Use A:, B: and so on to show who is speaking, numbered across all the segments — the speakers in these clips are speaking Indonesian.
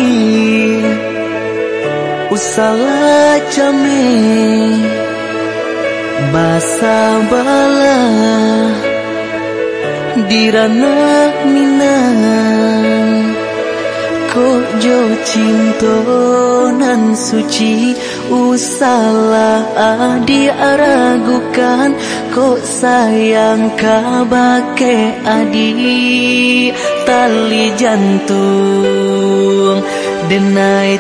A: usala jame basa bala dirana minang kok jo cinto nan suci usala adi aragukan kok sayang kabake adi tali jantung denai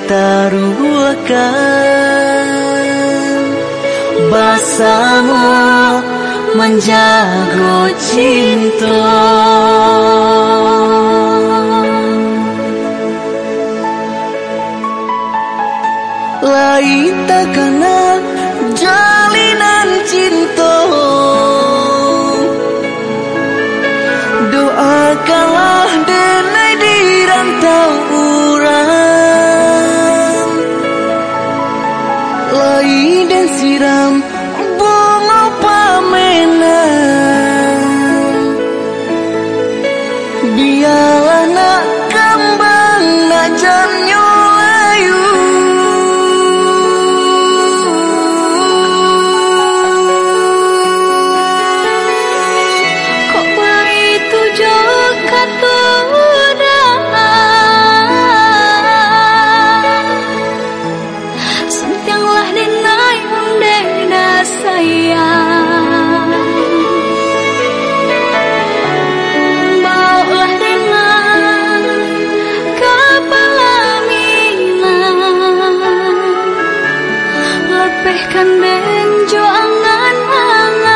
A: taruhkan basamu menjago cinta lain takana jalinan cinta doakanlah denai di rantau urang lain dan siram bunga pamenang biarlah nak kembang nak jamnya layu
B: kok begitu jauh sentianglah denai undena sayang bawalah dengan kepala minang lepehkan benjo angan-angan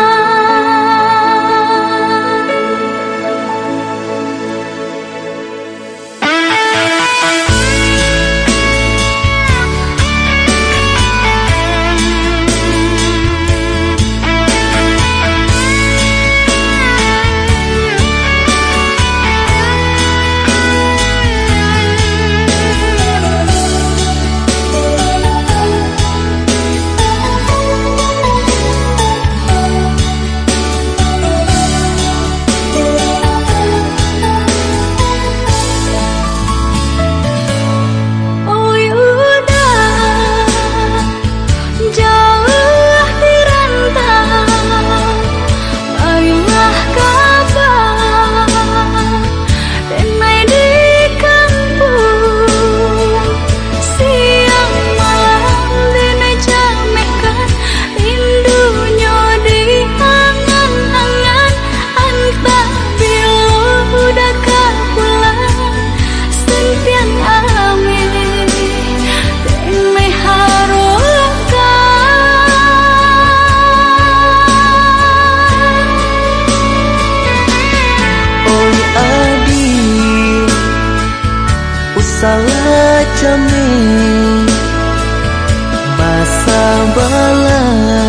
A: salah jame basa bala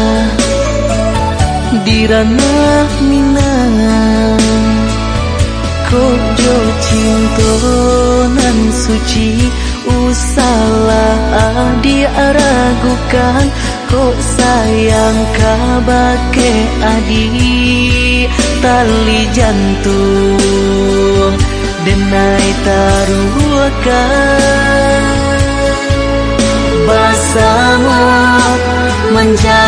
A: dirana minang kok jo cinto nan suci usala adi aragukan kok sayang kabake adi tali jantung denai taruhkan basamu menjaga